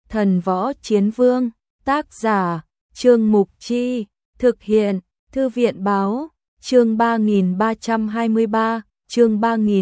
Thần võ chiến vương, tác giả, Trương Mục Chi, thực hiện, Thư viện báo, chương 3323, chương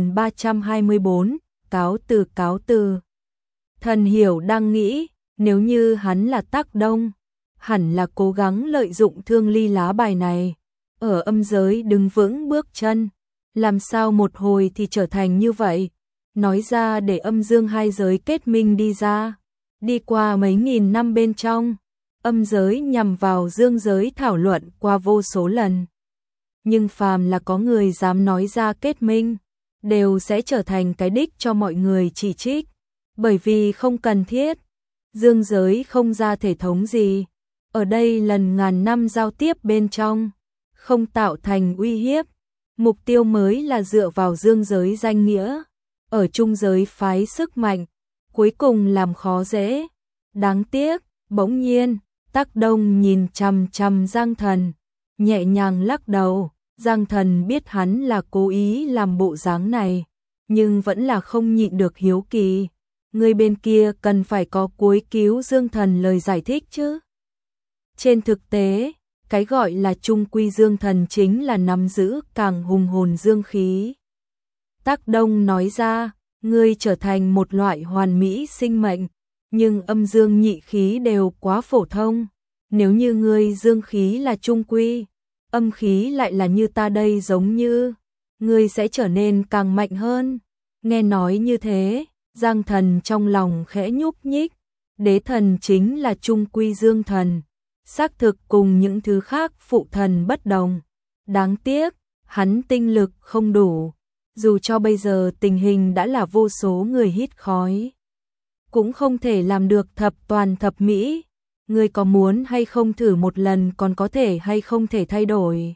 3324, cáo từ. Thần hiểu đang nghĩ, nếu như hắn là Tác Đông, hẳn là cố gắng lợi dụng Thương Ly lá bài này, ở âm giới đứng vững bước chân, làm sao một hồi thì trở thành như vậy, nói ra để âm dương hai giới kết minh đi ra. Đi qua mấy nghìn năm bên trong, âm giới nhằm vào dương giới thảo luận qua vô số lần. Nhưng phàm là có người dám nói ra kết minh, đều sẽ trở thành cái đích cho mọi người chỉ trích, bởi vì không cần thiết. Dương giới không ra thể thống gì, ở đây lần ngàn năm giao tiếp bên trong, không tạo thành uy hiếp. Mục tiêu mới là dựa vào dương giới danh nghĩa, ở trung giới phái sức mạnh, cuối cùng làm khó dễ. Đáng tiếc, bỗng nhiên, Tác Đông nhìn chằm chằm Giang Thần, nhẹ nhàng lắc đầu. Giang Thần biết hắn là cố ý làm bộ dáng này, nhưng vẫn là không nhịn được hiếu kỳ. Người bên kia cần phải có cuối cứu Dương Thần lời giải thích chứ. Trên thực tế, cái gọi là trung quy Dương Thần chính là nắm giữ càng hùng hồn dương khí. Tác Đông nói ra, ngươi trở thành một loại hoàn mỹ sinh mệnh, nhưng âm dương nhị khí đều quá phổ thông. Nếu như ngươi dương khí là trung quy, âm khí lại là như ta đây giống như, ngươi sẽ trở nên càng mạnh hơn. Nghe nói như thế, Giang Thần trong lòng khẽ nhúc nhích, đế thần chính là trung quy dương thần, xác thực cùng những thứ khác phụ thần bất đồng. Đáng tiếc, hắn tinh lực không đủ, dù cho bây giờ tình hình đã là vô số người hít khói, cũng không thể làm được thập toàn thập mỹ. Ngươi có muốn hay không thử một lần, còn có thể hay không thể thay đổi.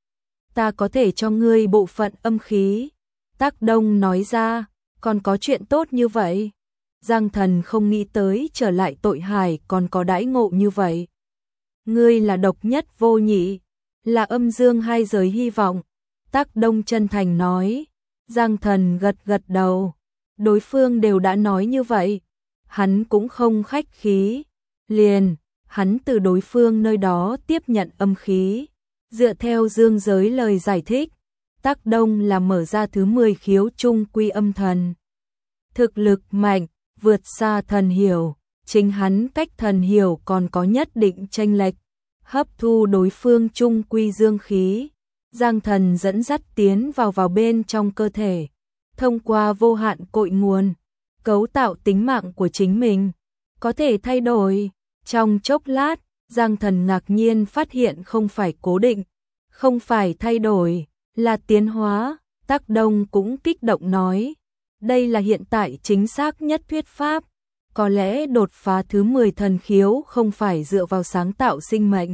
Ta có thể cho ngươi bộ phận âm khí. Tác Đông nói ra, còn có chuyện tốt như vậy. Giang Thần không nghĩ tới trở lại tội hải còn có đãi ngộ như vậy. Ngươi là độc nhất vô nhị, là âm dương hai giới hy vọng. Tác Đông chân thành nói. Giang Thần gật gật đầu. Đối phương đều đã nói như vậy, hắn cũng không khách khí. Liền, hắn từ đối phương nơi đó tiếp nhận âm khí. Dựa theo dương giới lời giải thích, Tác Đông là mở ra thứ 10 khiếu trung quy âm thần. Thực lực mạnh, vượt xa thần hiểu, chính hắn cách thần hiểu còn có nhất định chênh lệch. Hấp thu đối phương trung quy dương khí, Giang Thần dẫn dắt tiến vào bên trong cơ thể, thông qua vô hạn cội nguồn, cấu tạo tính mạng của chính mình, có thể thay đổi. Trong chốc lát, Giang Thần ngạc nhiên phát hiện không phải cố định, không phải thay đổi, là tiến hóa. Tác Đông cũng kích động nói, đây là hiện tại chính xác nhất thuyết pháp, có lẽ đột phá thứ 10 thần khiếu không phải dựa vào sáng tạo sinh mệnh,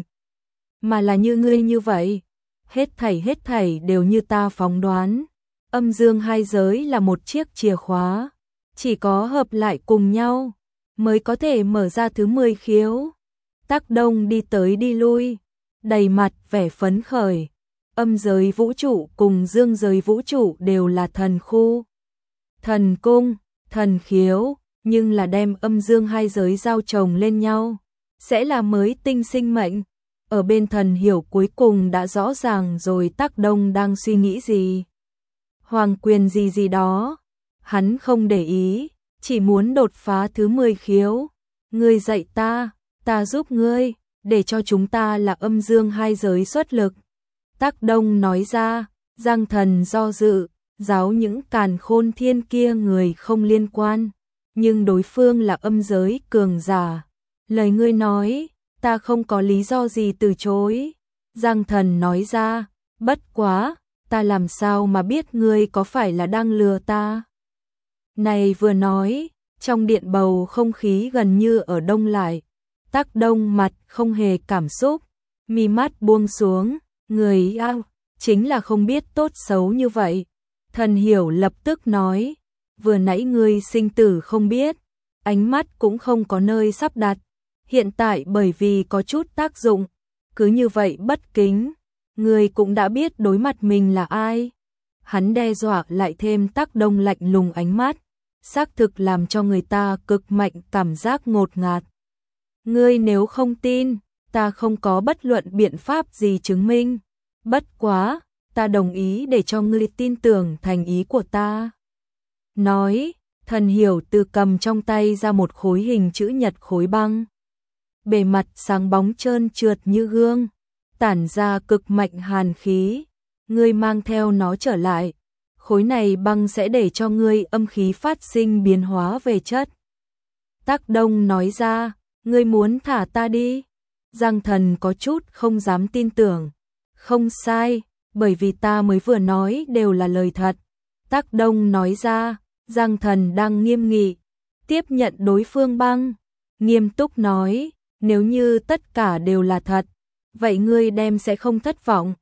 mà là như ngươi như vậy. Hết thảy đều như ta phỏng đoán, âm dương hai giới là một chiếc chìa khóa, chỉ có hợp lại cùng nhau mới có thể mở ra thứ 10 khiếu. Tác Đông đi tới đi lui, đầy mặt vẻ phấn khởi. Âm giới vũ trụ cùng dương giới vũ trụ đều là thần khu, thần cung, thần khiếu, nhưng là đem âm dương hai giới giao chồng lên nhau, sẽ là mới tinh sinh mệnh. Ở bên thần hiểu cuối cùng đã rõ ràng rồi Tác Đông đang suy nghĩ gì. Hoàng quyền gì đó, hắn không để ý, chỉ muốn đột phá thứ 10 khiếu. Ngươi dạy ta giúp ngươi, để cho chúng ta là âm dương hai giới xuất lực. Tác Đông nói ra. Giang Thần do dự, giáo những càn khôn thiên kia người không liên quan, nhưng đối phương là âm giới cường giả. Lời ngươi nói, ta không có lý do gì từ chối. Giang Thần nói ra, bất quá, ta làm sao mà biết ngươi có phải là đang lừa ta. Này vừa nói, trong điện bầu không khí gần như ở đông lại. Tác Đông mặt không hề cảm xúc, mi mắt buông xuống, người chính là không biết tốt xấu như vậy. Thần hiểu lập tức nói, vừa nãy ngươi sinh tử không biết, ánh mắt cũng không có nơi sắp đặt, hiện tại bởi vì có chút tác dụng, cứ như vậy bất kính, ngươi cũng đã biết đối mặt mình là ai. Hắn đe dọa lại thêm Tác Đông lạnh lùng ánh mắt, xác thực làm cho người ta cực mạnh cảm giác ngột ngạt. Ngươi nếu không tin, ta không có bất luận biện pháp gì chứng minh. Bất quá, ta đồng ý để cho ngươi tin tưởng thành ý của ta. Nói, Thần Hiểu từ cầm trong tay ra một khối hình chữ nhật khối băng. Bề mặt sáng bóng trơn trượt như gương, tản ra cực mạnh hàn khí. Ngươi mang theo nó trở lại, khối này băng sẽ để cho ngươi âm khí phát sinh biến hóa về chất. Tắc Đông nói ra, ngươi muốn thả ta đi. Giang Thần có chút không dám tin tưởng. Không sai, bởi vì ta mới vừa nói đều là lời thật. Tắc Đông nói ra, Giang Thần đang nghiêm nghị, tiếp nhận đối phương băng, nghiêm túc nói, nếu như tất cả đều là thật, vậy ngươi đem sẽ không thất vọng.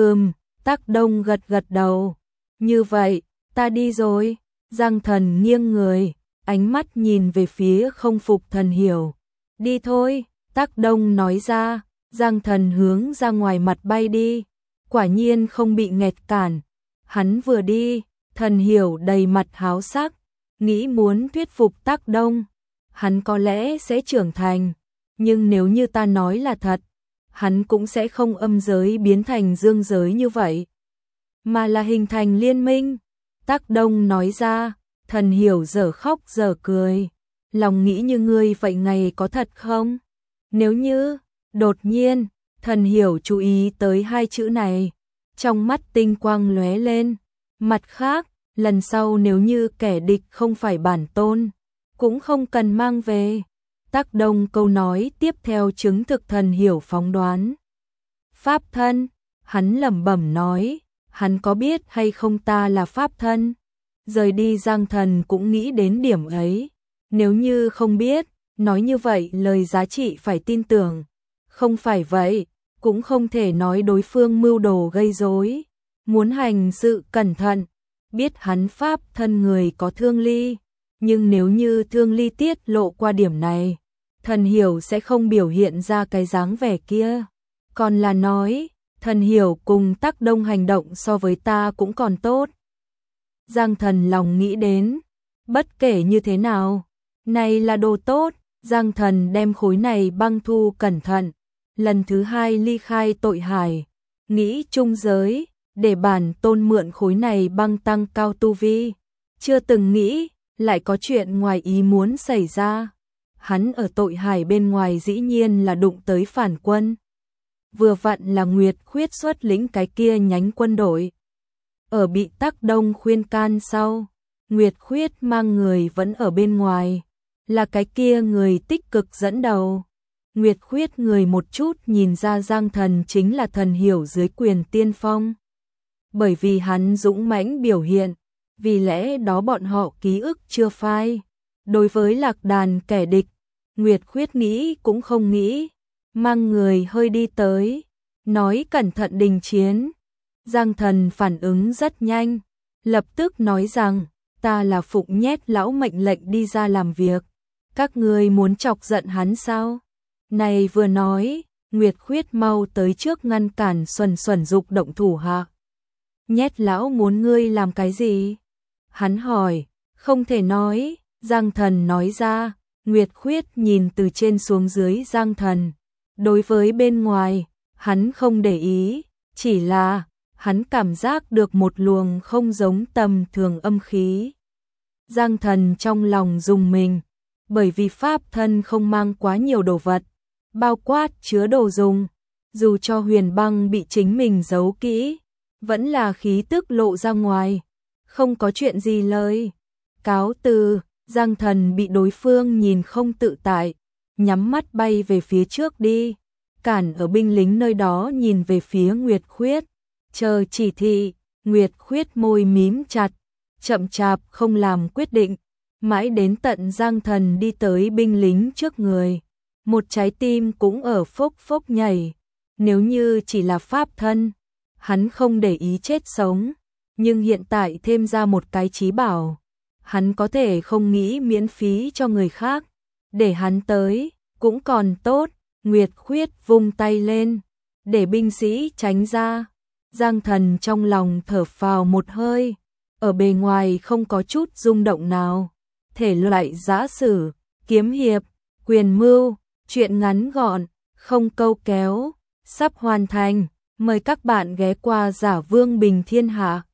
Tắc Đông gật gật đầu. Như vậy, ta đi rồi. Giang Thần nghiêng người, ánh mắt nhìn về phía không phục Thần Hiểu. Đi thôi, Tắc Đông nói ra. Giang Thần hướng ra ngoài mặt bay đi, quả nhiên không bị nghẹt cản. Hắn vừa đi, Thần Hiểu đầy mặt háo sắc, nghĩ muốn thuyết phục Tắc Đông. Hắn có lẽ sẽ trưởng thành, nhưng nếu như ta nói là thật, hắn cũng sẽ không âm giới biến thành dương giới như vậy, mà là hình thành liên minh. Tắc Đông nói ra. Thần Hiểu dở khóc dở cười, lòng nghĩ như ngươi vậy ngày có thật không? Nếu như, đột nhiên, Thần Hiểu chú ý tới hai chữ này, trong mắt tinh quang lóe lên. Mặt khác, lần sau nếu như kẻ địch không phải bản tôn, cũng không cần mang về. Tắc Đông câu nói tiếp theo chứng thực Thần Hiểu phóng đoán. Pháp thân, hắn lẩm bẩm nói, hắn có biết hay không ta là pháp thân? Rời đi Giang Thần cũng nghĩ đến điểm ấy. Nếu như không biết, nói như vậy lời giá trị phải tin tưởng. Không phải vậy, cũng không thể nói đối phương mưu đồ gây rối. Muốn hành sự cẩn thận, biết hắn pháp thân người có thương ly. Nhưng nếu như thương ly tiết lộ qua điểm này, Thần Hiểu sẽ không biểu hiện ra cái dáng vẻ kia. Còn là nói, Thần Hiểu cùng Tắc Đông hành động so với ta cũng còn tốt. Giang Thần lòng nghĩ đến, bất kể như thế nào, này là đồ tốt. Giang Thần đem khối này băng thu cẩn thận, lần thứ hai ly khai tội hải, nghĩ trung giới, để bản tôn mượn khối này băng tăng cao tu vi. Chưa từng nghĩ, lại có chuyện ngoài ý muốn xảy ra. Hắn ở tội hải bên ngoài dĩ nhiên là đụng tới phản quân. Vừa vặn là Nguyệt Khuyết xuất lĩnh cái kia nhánh quân đội. Ở bị Tắc Đông khuyên can sau, Nguyệt Khuyết mang người vẫn ở bên ngoài, là cái kia người tích cực dẫn đầu. Nguyệt Khuyết người một chút nhìn ra Giang Thần chính là Thần Hiểu dưới quyền tiên phong. Bởi vì hắn dũng mãnh biểu hiện, vì lẽ đó bọn họ ký ức chưa phai. Đối với lạc đàn kẻ địch, Nguyệt Khuyết nghĩ cũng không nghĩ, mang người hơi đi tới, nói cẩn thận đình chiến. Giang Thần phản ứng rất nhanh, lập tức nói rằng, ta là phụng nhét lão mệnh lệnh đi ra làm việc, các ngươi muốn chọc giận hắn sao? Này vừa nói, Nguyệt Khuyết mau tới trước ngăn cản Xuân dục động thủ hạ. Nhét lão muốn ngươi làm cái gì? Hắn hỏi. Không thể nói. Giang Thần nói ra. Nguyệt Khuyết nhìn từ trên xuống dưới Giang Thần. Đối với bên ngoài, hắn không để ý, chỉ là hắn cảm giác được một luồng không giống tầm thường âm khí. Giang Thần trong lòng rùng mình, bởi vì pháp thân không mang quá nhiều đồ vật, bao quát chứa đồ dùng, dù cho huyền băng bị chính mình giấu kỹ, vẫn là khí tức lộ ra ngoài, không có chuyện gì lời. Cáo từ. Giang Thần bị đối phương nhìn không tự tại, nhắm mắt bay về phía trước đi, cản ở binh lính nơi đó nhìn về phía Nguyệt Khuyết, chờ chỉ thị. Nguyệt Khuyết môi mím chặt, chậm chạp không làm quyết định, mãi đến tận Giang Thần đi tới binh lính trước người, một trái tim cũng ở phốc phốc nhảy. Nếu như chỉ là pháp thân, hắn không để ý chết sống, nhưng hiện tại thêm ra một cái chí bảo, hắn có thể không nghĩ miễn phí cho người khác, để hắn tới, cũng còn tốt. Nguyệt Khuyết vung tay lên, để binh sĩ tránh ra. Giang Thần trong lòng thở phào một hơi, ở bề ngoài không có chút rung động nào, thể loại giã sử, kiếm hiệp, quyền mưu, truyện ngắn gọn, không câu kéo, sắp hoàn thành. Mời các bạn ghé qua Giả Vương Bình Thiên Hạ.